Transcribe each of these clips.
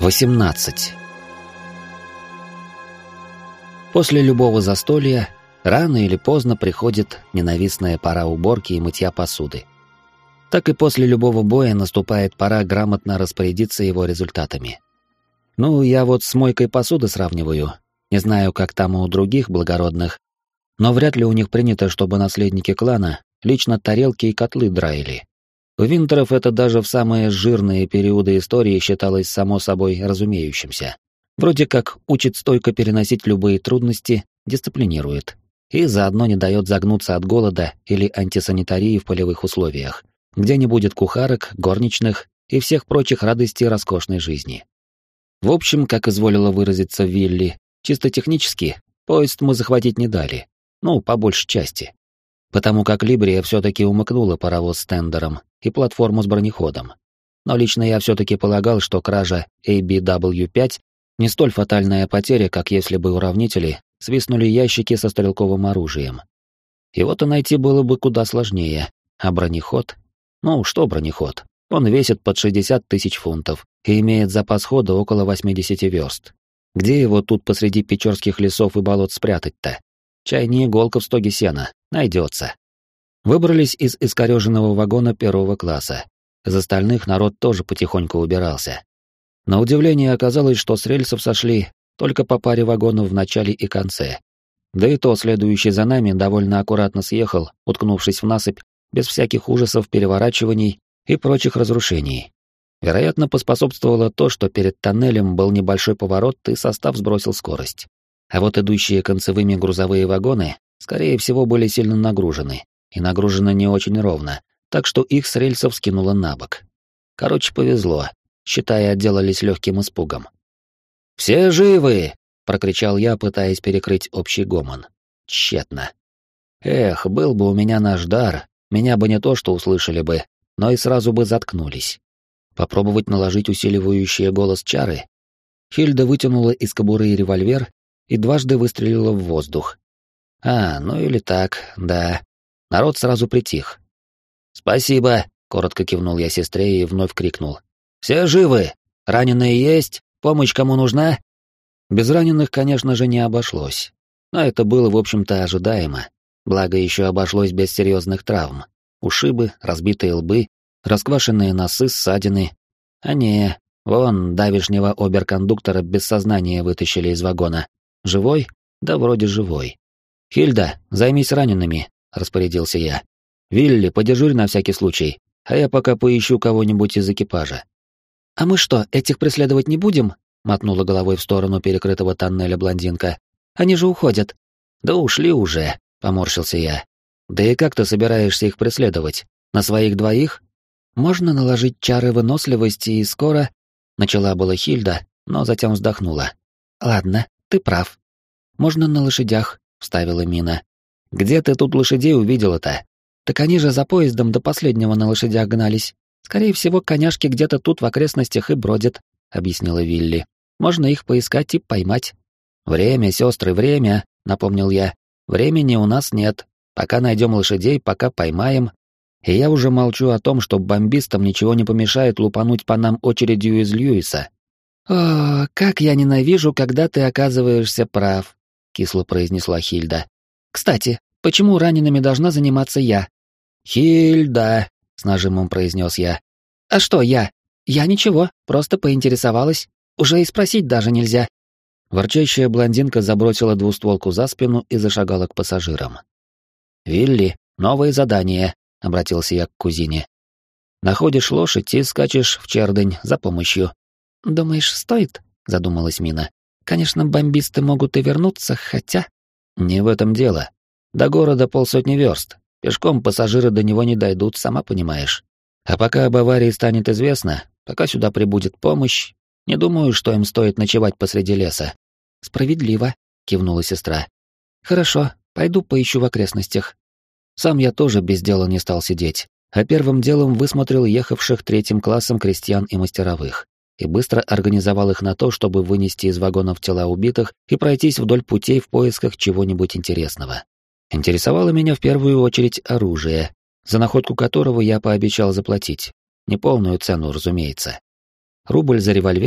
18. После любого застолья рано или поздно приходит ненавистная пора уборки и мытья посуды. Так и после любого боя наступает пора грамотно распорядиться его результатами. Ну, я вот с мойкой посуды сравниваю. Не знаю, как там у других благородных, но вряд ли у них принято, чтобы наследники клана лично тарелки и котлы драили. У Винтеров это даже в самые жирные периоды истории считалось само собой разумеющимся. Вроде как учит стойко переносить любые трудности, дисциплинирует. И заодно не дает загнуться от голода или антисанитарии в полевых условиях, где не будет кухарок, горничных и всех прочих радостей роскошной жизни. В общем, как изволила выразиться Вилли, чисто технически поезд мы захватить не дали. Ну, по большей части. Потому как Либрия все-таки умыкнула паровоз с тендером и платформу с бронеходом. Но лично я все-таки полагал, что кража ABW-5 не столь фатальная потеря, как если бы уравнители свистнули ящики со стрелковым оружием. Его-то найти было бы куда сложнее, а бронеход? Ну, что бронеход? Он весит под 60 тысяч фунтов и имеет запас хода около 80 верст. Где его тут посреди печорских лесов и болот спрятать-то? Чай не иголка в стоге сена. Найдется. Выбрались из искореженного вагона первого класса. Из остальных народ тоже потихоньку убирался. На удивление оказалось, что с рельсов сошли только по паре вагонов в начале и конце. Да и то следующий за нами довольно аккуратно съехал, уткнувшись в насыпь, без всяких ужасов, переворачиваний и прочих разрушений. Вероятно, поспособствовало то, что перед тоннелем был небольшой поворот и состав сбросил скорость. А вот идущие концевыми грузовые вагоны, скорее всего, были сильно нагружены, и нагружены не очень ровно, так что их с рельсов скинуло на бок. Короче, повезло, считая, отделались легким испугом. «Все живы!» — прокричал я, пытаясь перекрыть общий гомон. Тщетно. Эх, был бы у меня наш дар, меня бы не то что услышали бы, но и сразу бы заткнулись. Попробовать наложить усиливающие голос чары? Хильда вытянула из кобуры револьвер и дважды выстрелила в воздух. Ну или так, да. Народ сразу притих. «Спасибо», — коротко кивнул я сестре и вновь крикнул. «Все живы? Раненые есть? Помощь кому нужна?» Без раненых, конечно же, не обошлось. Но это было, в общем-то, ожидаемо. Благо, еще обошлось без серьезных травм. Ушибы, разбитые лбы, расквашенные носы, ссадины. А не, вон, давешнего оберкондуктора без сознания вытащили из вагона. Живой? Да вроде живой. «Хильда, займись ранеными», — распорядился я. «Вилли, подежурь на всякий случай, а я пока поищу кого-нибудь из экипажа». «А мы что, этих преследовать не будем?» — мотнула головой в сторону перекрытого тоннеля блондинка. «Они же уходят». «Да ушли уже», — поморщился я. «Да и как ты собираешься их преследовать? На своих двоих?» «Можно наложить чары выносливости и скоро...» — начала была Хильда, но затем вздохнула. «Ладно, ты прав. Можно на лошадях», — вставила Мина. «Где ты тут лошадей увидела-то?» «Так они же за поездом до последнего на лошадях гнались. Скорее всего, коняшки где-то тут в окрестностях и бродят», — объяснила Вилли. «Можно их поискать и поймать». «Время, сестры, время», — напомнил я. «Времени у нас нет. Пока найдем лошадей, пока поймаем. И я уже молчу о том, что бомбистам ничего не помешает лупануть по нам очередью из Льюиса». «О, как я ненавижу, когда ты оказываешься прав», — кисло произнесла Хильда. «Кстати, почему ранеными должна заниматься я?» «Хильда», — с нажимом произнес я. «А что я? Я ничего, просто поинтересовалась. Уже и спросить даже нельзя». Ворчащая блондинка забросила двустволку за спину и зашагала к пассажирам. «Вилли, новое задание», — обратился я к кузине. «Находишь лошадь и скачешь в чердень за помощью». «Думаешь, стоит?» — задумалась Мина. «Конечно, бомбисты могут и вернуться, хотя...» «Не в этом дело. До города 50 верст. Пешком пассажиры до него не дойдут, сама понимаешь. А пока об аварии станет известно, пока сюда прибудет помощь, не думаю, что им стоит ночевать посреди леса». «Справедливо», — кивнула сестра. «Хорошо, пойду поищу в окрестностях». Сам я тоже без дела не стал сидеть, а первым делом высмотрел ехавших третьим классом крестьян и мастеровых и быстро организовал их на то, чтобы вынести из вагонов тела убитых и пройтись вдоль путей в поисках чего-нибудь интересного. Интересовало меня в первую очередь оружие, за находку которого я пообещал заплатить. Неполную цену, разумеется. Рубль за револьвер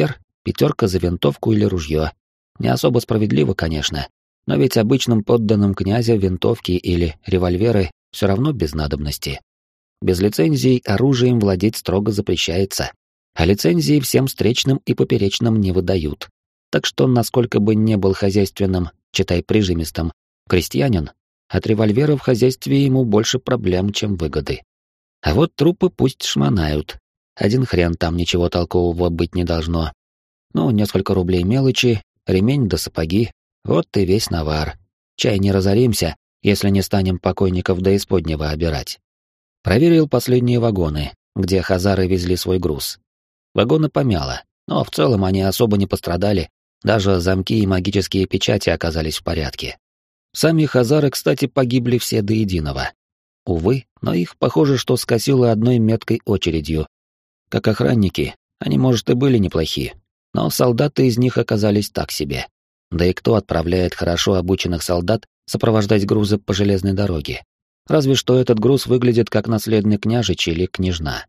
5 за винтовку или ружье. Не особо справедливо, конечно, но ведь обычным подданным князя винтовки или револьверы все равно без надобности. Без лицензий оружием владеть строго запрещается, а лицензии всем встречным и поперечным не выдают. Так что, насколько бы не был хозяйственным, читай прижимистым, крестьянин, от револьвера в хозяйстве ему больше проблем, чем выгоды. А вот трупы пусть шмонают. Один хрен там ничего толкового быть не должно. Ну, несколько рублей мелочи, ремень да сапоги, вот и весь навар. Чай не разоримся, если не станем покойников до исподнего обирать. Проверил последние вагоны, где хазары везли свой груз. Вагоны помяло, но в целом они особо не пострадали, даже замки и магические печати оказались в порядке. Сами хазары, кстати, погибли все до единого. Увы, но их, похоже, что скосило одной меткой очередью. Как охранники, они, может, и были неплохи, но солдаты из них оказались так себе. Да и кто отправляет хорошо обученных солдат сопровождать грузы по железной дороге? Разве что этот груз выглядит как наследный княжич или княжна.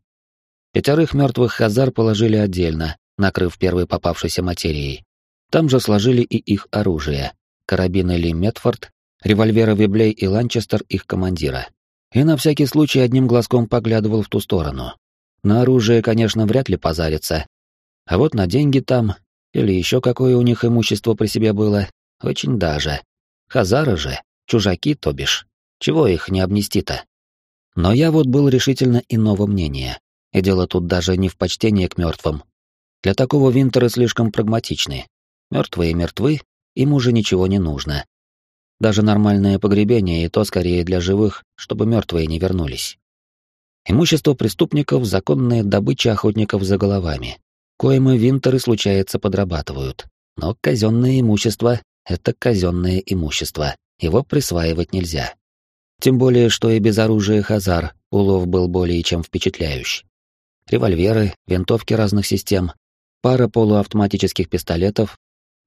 5 мертвых хазар положили отдельно, накрыв первой попавшейся материей. Там же сложили и их оружие. Карабины Ли Метфорд, револьверы Виблей и Ланчестер их командира. И на всякий случай одним глазком поглядывал в ту сторону. На оружие, конечно, вряд ли позарится. А вот на деньги там, или еще какое у них имущество при себе было, очень даже. Хазары же, чужаки, то бишь. Чего их не обнести-то? Но я вот был решительно иного мнения. И дело тут даже не в почтении к мертвым. Для такого Винтеры слишком прагматичны. Мертвые мертвы, им уже ничего не нужно. Даже нормальное погребение и то скорее для живых, чтобы мертвые не вернулись. Имущество преступников — законная добыча охотников за головами, коим и Винтеры, случается, подрабатывают. Но казенное имущество — это казенное имущество, его присваивать нельзя. Тем более, что и без оружия хазар улов был более чем впечатляющий. Револьверы, винтовки разных систем, пара полуавтоматических пистолетов,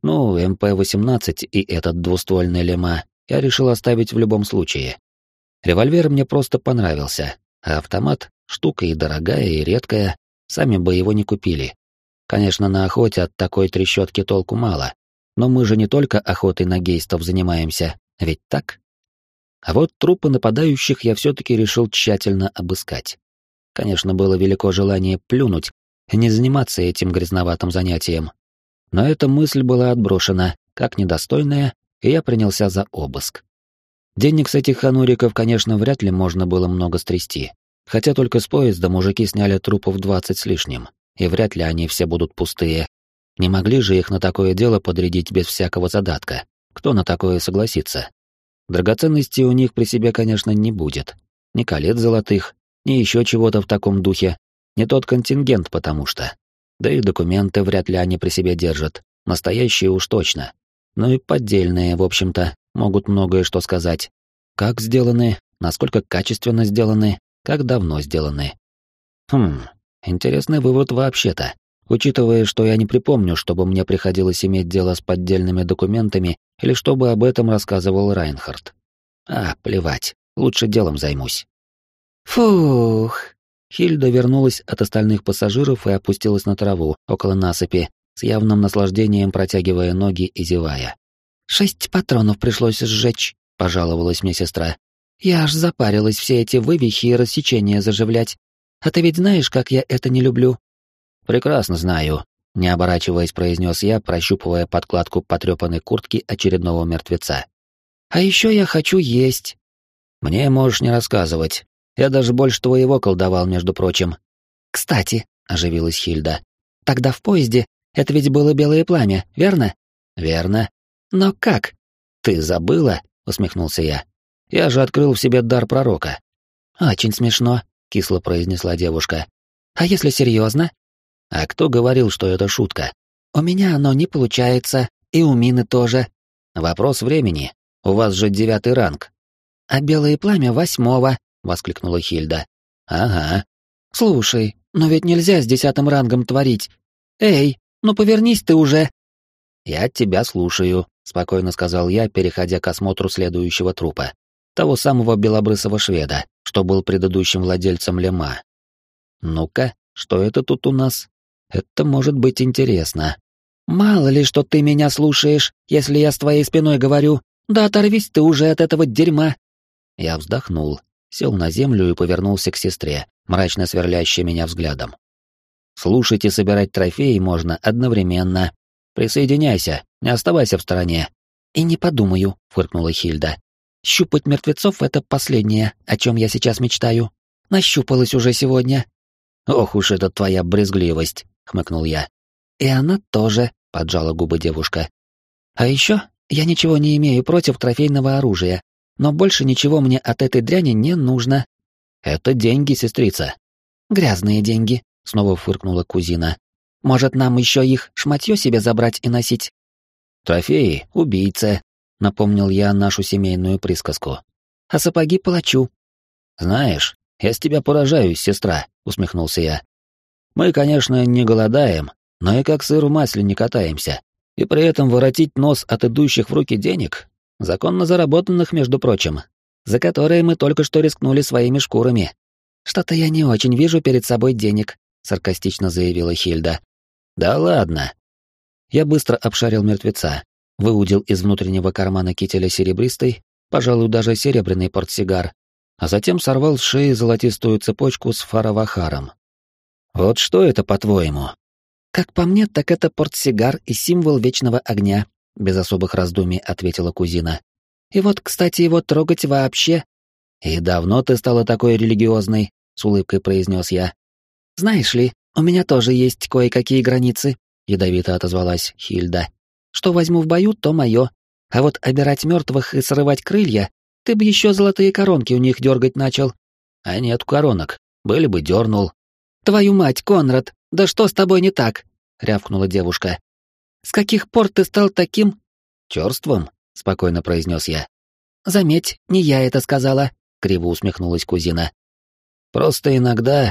МП-18 и этот двуствольный лема я решил оставить в любом случае. Револьвер мне просто понравился, а автомат — штука и дорогая, и редкая, сами бы его не купили. Конечно, на охоте от такой трещотки толку мало, но мы же не только охотой на гейстов занимаемся, ведь так? А вот трупы нападающих я все-таки решил тщательно обыскать. Конечно, было велико желание плюнуть и не заниматься этим грязноватым занятием. Но эта мысль была отброшена, как недостойная, и я принялся за обыск. Денег с этих хануриков, конечно, вряд ли можно было много стрясти, хотя только с поезда мужики сняли трупов 20 с лишним, и вряд ли они все будут пустые. Не могли же их на такое дело подрядить без всякого задатка. Кто на такое согласится? Драгоценностей у них при себе, конечно, не будет. Ни колец золотых, ни еще чего-то в таком духе. Не тот контингент, потому что. Да и документы вряд ли они при себе держат. Настоящие уж точно. Ну и поддельные, в общем-то, могут многое что сказать. Как сделаны, насколько качественно сделаны, как давно сделаны. Интересный вывод вообще-то. Учитывая, что я не припомню, чтобы мне приходилось иметь дело с поддельными документами или чтобы об этом рассказывал Райнхард. Плевать, лучше делом займусь. Фух. Хильда вернулась от остальных пассажиров и опустилась на траву около насыпи, с явным наслаждением протягивая ноги и зевая. 6 патронов пришлось сжечь, пожаловалась мне сестра. Я аж запарилась все эти вывихи и рассечения заживлять. А ты ведь знаешь, как я это не люблю? Прекрасно знаю, не оборачиваясь, произнес я, прощупывая подкладку потрепанной куртки очередного мертвеца. А еще я хочу есть. Мне можешь не рассказывать. Я даже больше твоего колдовал, между прочим. Кстати, оживилась Хильда. Тогда в поезде это ведь было белое пламя, верно? Верно. Но как? Ты забыла? Усмехнулся я. Я же открыл в себе дар пророка. Очень смешно, кисло произнесла девушка. А если серьезно? А кто говорил, что это шутка? У меня оно не получается, и у Мины тоже. Вопрос времени. У вас же 9 ранг. А белое пламя 8, воскликнула Хильда. Ага. Слушай, но ведь нельзя с 10 рангом творить. Эй, ну повернись ты уже. Я тебя слушаю, спокойно сказал я, переходя к осмотру следующего трупа. Того самого белобрысого шведа, что был предыдущим владельцем лема. Ну-ка, что это тут у нас? Это может быть интересно. «Мало ли, что ты меня слушаешь, если я с твоей спиной говорю. Да оторвись ты уже от этого дерьма!» Я вздохнул, сел на землю и повернулся к сестре, мрачно сверлящей меня взглядом. «Слушать и собирать трофеи можно одновременно. Присоединяйся, не оставайся в стороне». «И не подумаю», — фыркнула Хильда. «Щупать мертвецов — это последнее, о чем я сейчас мечтаю. Нащупалась уже сегодня». «Ох уж это твоя брезгливость», — хмыкнул я. «И она тоже», — поджала губы девушка. «А еще я ничего не имею против трофейного оружия, но больше ничего мне от этой дряни не нужно». «Это деньги, сестрица». «Грязные деньги», — снова фыркнула кузина. «Может, нам еще их шматье себе забрать и носить?» «Трофеи — убийца», — напомнил я нашу семейную присказку. «А сапоги палачу». «Знаешь, я с тебя поражаюсь, сестра», — усмехнулся я. «Мы, конечно, не голодаем, но и как сыр в масле не катаемся. И при этом воротить нос от идущих в руки денег, законно заработанных, между прочим, за которые мы только что рискнули своими шкурами». «Что-то я не очень вижу перед собой денег», — саркастично заявила Хильда. «Да ладно». Я быстро обшарил мертвеца, выудил из внутреннего кармана кителя серебристый, пожалуй, даже серебряный портсигар, а затем сорвал с шеи золотистую цепочку с фаравахаром. «Вот что это, по-твоему?» «Как по мне, так это портсигар и символ вечного огня», — без особых раздумий ответила кузина. «И вот, кстати, его трогать вообще...» «И давно ты стала такой религиозной?» — с улыбкой произнес я. «Знаешь ли, у меня тоже есть кое-какие границы», — ядовито отозвалась Хильда. «Что возьму в бою, то мое. А вот обирать мертвых и срывать крылья, ты бы еще золотые коронки у них дергать начал». «А нет коронок. Были бы дернул». «Твою мать, Конрад, да что с тобой не так?» — рявкнула девушка. «С каких пор ты стал таким...» «Черством?» — спокойно произнес я. «Заметь, не я это сказала», — криво усмехнулась кузина. «Просто иногда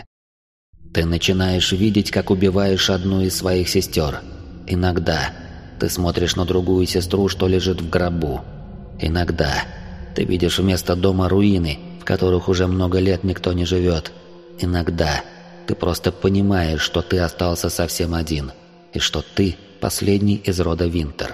ты начинаешь видеть, как убиваешь одну из своих сестер. Иногда ты смотришь на другую сестру, что лежит в гробу. Иногда ты видишь вместо дома руины, в которых уже много лет никто не живет. Иногда ты просто понимаешь, что ты остался совсем один, и что ты последний из рода Винтер».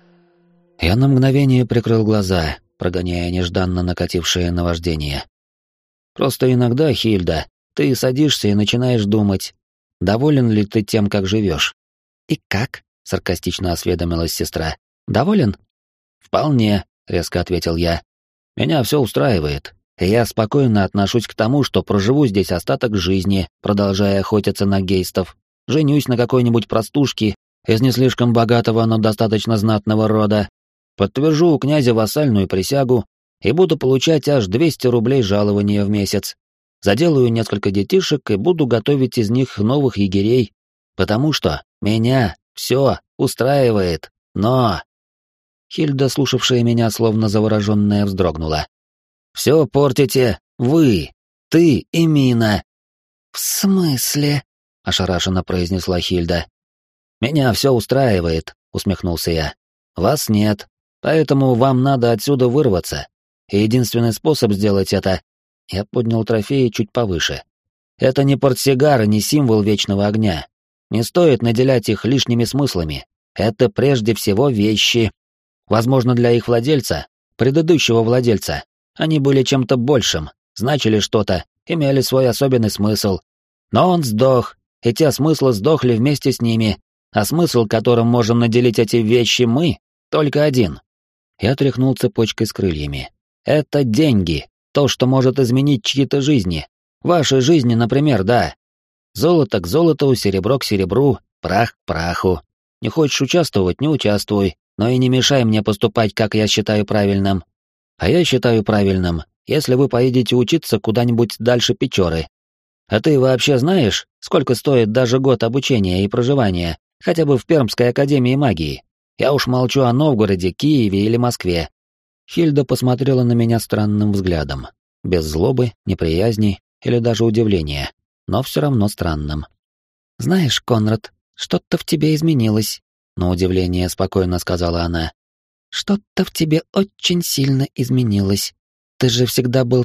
Я на мгновение прикрыл глаза, прогоняя нежданно накатившее наваждение. «Просто иногда, Хильда, ты садишься и начинаешь думать, доволен ли ты тем, как живешь». «И как?» — саркастично осведомилась сестра. «Доволен?» «Вполне», — резко ответил я. «Меня все устраивает, и я спокойно отношусь к тому, что проживу здесь остаток жизни, продолжая охотиться на гейстов, женюсь на какой-нибудь простушке из не слишком богатого, но достаточно знатного рода, подтвержу у князя вассальную присягу и буду получать аж 200 рублей жалования в месяц. Заделаю несколько детишек и буду готовить из них новых егерей, потому что меня все устраивает, но...» Хильда, слушавшая меня, словно завороженная, вздрогнула. «Все портите вы, ты и Мина». «В смысле?» — ошарашенно произнесла Хильда. «Меня все устраивает», — усмехнулся я. «Вас нет, поэтому вам надо отсюда вырваться. И единственный способ сделать это...» Я поднял трофеи чуть повыше. «Это не портсигар и не символ вечного огня. Не стоит наделять их лишними смыслами. Это прежде всего вещи. Возможно, для их владельца, предыдущего владельца, они были чем-то большим, значили что-то, имели свой особенный смысл. Но он сдох, и те смыслы сдохли вместе с ними, а смысл, которым можем наделить эти вещи мы, только один». Я тряхнул цепочкой с крыльями. «Это деньги, то, что может изменить чьи-то жизни. Вашей жизни, например, да. Золото к золоту, серебро к серебру, прах к праху. Не хочешь участвовать — не участвуй, но и не мешай мне поступать, как я считаю правильным. А я считаю правильным, если вы поедете учиться куда-нибудь дальше Печоры. А ты вообще знаешь, сколько стоит даже год обучения и проживания, хотя бы в Пермской академии магии? Я уж молчу о Новгороде, Киеве или Москве». Хильда посмотрела на меня странным взглядом, без злобы, неприязни или даже удивления, но все равно странным. «Знаешь, Конрад, что-то в тебе изменилось», — на удивление спокойно сказала она. «Что-то в тебе очень сильно изменилось. Ты же всегда был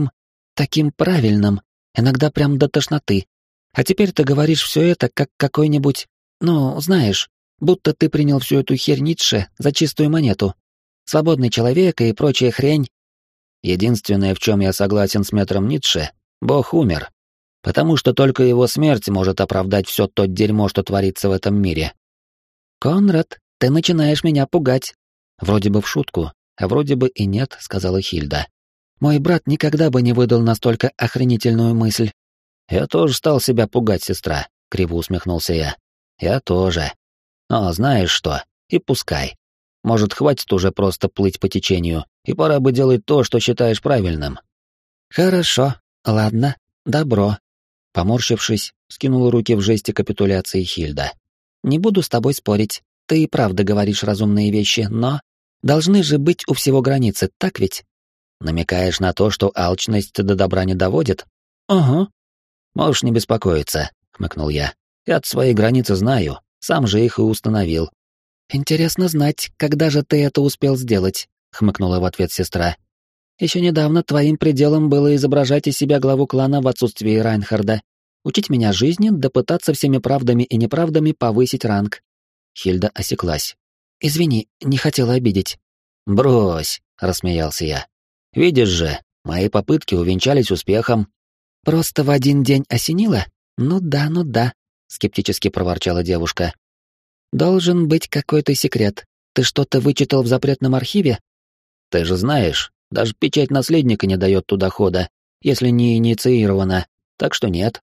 таким правильным, иногда прям до тошноты. А теперь ты говоришь все это как какой-нибудь, ну, знаешь, Будто ты принял всю эту херь Ницше за чистую монету. Свободный человек и прочая хрень. Единственное, в чем я согласен с мэтром Ницше, Бог умер. Потому что только его смерть может оправдать все то дерьмо, что творится в этом мире. Конрад, ты начинаешь меня пугать. Вроде бы в шутку, а вроде бы и нет, сказала Хильда. Мой брат никогда бы не выдал настолько охренительную мысль. Я тоже стал себя пугать, сестра, криво усмехнулся я. Я тоже. Но знаешь что, и пускай. Может, хватит уже просто плыть по течению, и пора бы делать то, что считаешь правильным. Хорошо, ладно, добро. Поморщившись, скинула руки в жесте капитуляции Хильда. Не буду с тобой спорить, ты и правда говоришь разумные вещи, но... Должны же быть у всего границы, так ведь? Намекаешь на то, что алчность до добра не доводит? Ага. Можешь не беспокоиться, хмыкнул я. Я-то свои границы знаю, сам же их и установил. Интересно знать, когда же ты это успел сделать, хмыкнула в ответ сестра. Еще недавно твоим пределом было изображать из себя главу клана в отсутствии Райнхарда, учить меня жизни, да пытаться всеми правдами и неправдами повысить ранг. Хильда осеклась. Извини, не хотела обидеть. Брось, рассмеялся я. Видишь же, мои попытки увенчались успехом. Просто в один день осенило? Ну да, скептически проворчала девушка. Должен быть какой-то секрет. Ты что-то вычитал в запретном архиве? Ты же знаешь, даже печать наследника не дает туда хода, если не инициирована, так что нет.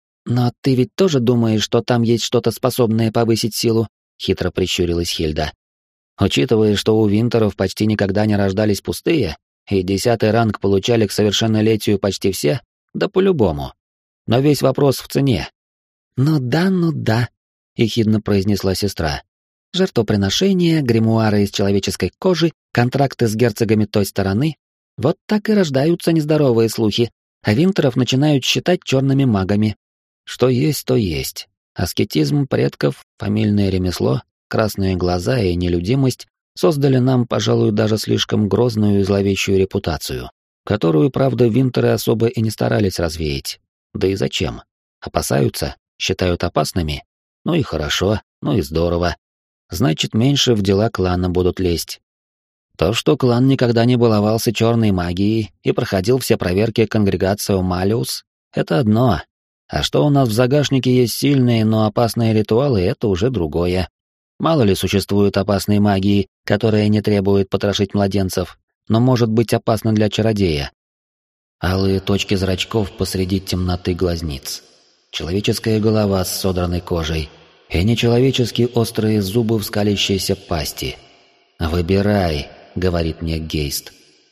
Но ты ведь тоже думаешь, что там есть что-то способное повысить силу? Хитро прищурилась Хильда. Учитывая, что у Винтеров почти никогда не рождались пустые, и 10-й ранг получали к совершеннолетию почти все, да по-любому. Но весь вопрос в цене. Ну да, ехидно произнесла сестра. Жертвоприношения, гримуары из человеческой кожи, контракты с герцогами той стороны. Вот так и рождаются нездоровые слухи, а Винтеров начинают считать черными магами. Что есть, то есть. Аскетизм предков, фамильное ремесло, красные глаза и нелюдимость создали нам, пожалуй, даже слишком грозную и зловещую репутацию, которую, правда, Винтеры особо и не старались развеять. Да и зачем? Опасаются? Считают опасными? Ну и хорошо, ну и здорово. Значит, меньше в дела клана будут лезть. То, что клан никогда не баловался черной магией и проходил все проверки конгрегацио Малиус, это одно. А что у нас в загашнике есть сильные, но опасные ритуалы, это уже другое. Мало ли существует опасной магии, которая не требует потрошить младенцев, но может быть опасна для чародея. Алые точки зрачков посреди темноты глазниц. Человеческая голова с содранной кожей и нечеловечески острые зубы в скалящейся пасти. «Выбирай», — говорит мне Гейст.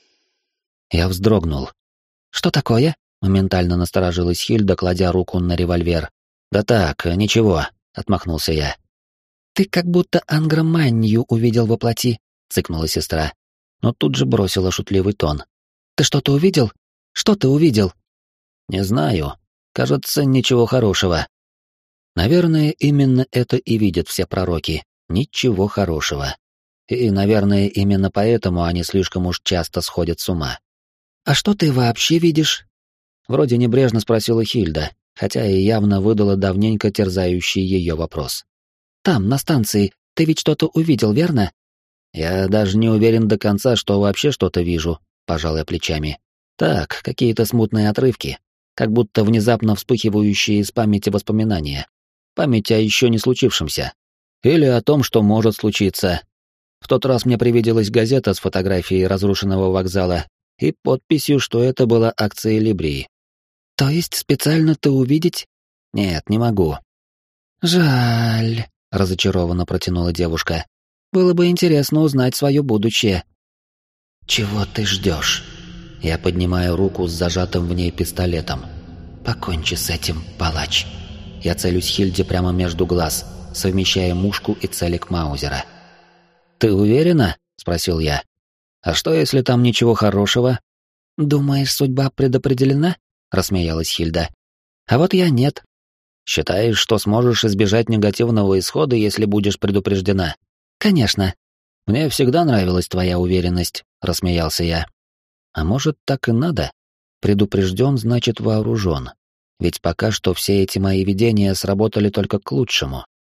Я вздрогнул. «Что такое?» — моментально насторожилась Хильда, кладя руку на револьвер. «Да так, ничего», — отмахнулся я. «Ты как будто Ангроманью увидел воплоти», — цыкнула сестра, но тут же бросила шутливый тон. «Ты что-то увидел? Что ты увидел?» «Не знаю. Кажется, ничего хорошего». Наверное, именно это и видят все пророки. Ничего хорошего. И, наверное, именно поэтому они слишком уж часто сходят с ума. «А что ты вообще видишь?» Вроде небрежно спросила Хильда, хотя и явно выдала давненько терзающий ее вопрос. «Там, на станции, ты ведь что-то увидел, верно?» «Я даже не уверен до конца, что вообще что-то вижу», — пожал я плечами. «Так, какие-то смутные отрывки, как будто внезапно вспыхивающие из памяти воспоминания. Память о еще не случившемся. Или о том, что может случиться. В тот раз мне привиделась газета с фотографией разрушенного вокзала и подписью, что это была акция Либрии». «То есть специально ты увидеть?» «Нет, не могу». «Жаль», — разочарованно протянула девушка. «Было бы интересно узнать свое будущее». «Чего ты ждешь?» Я поднимаю руку с зажатым в ней пистолетом. «Покончи с этим, палач». Я целюсь Хильде прямо между глаз, совмещая мушку и целик Маузера. «Ты уверена?» — спросил я. «А что, если там ничего хорошего?» «Думаешь, судьба предопределена?» — рассмеялась Хильда. «А вот я нет». «Считаешь, что сможешь избежать негативного исхода, если будешь предупреждена?» «Конечно». «Мне всегда нравилась твоя уверенность», — рассмеялся я. «А может, так и надо? Предупрежден, значит вооружен. Ведь пока что все эти мои видения сработали только к лучшему.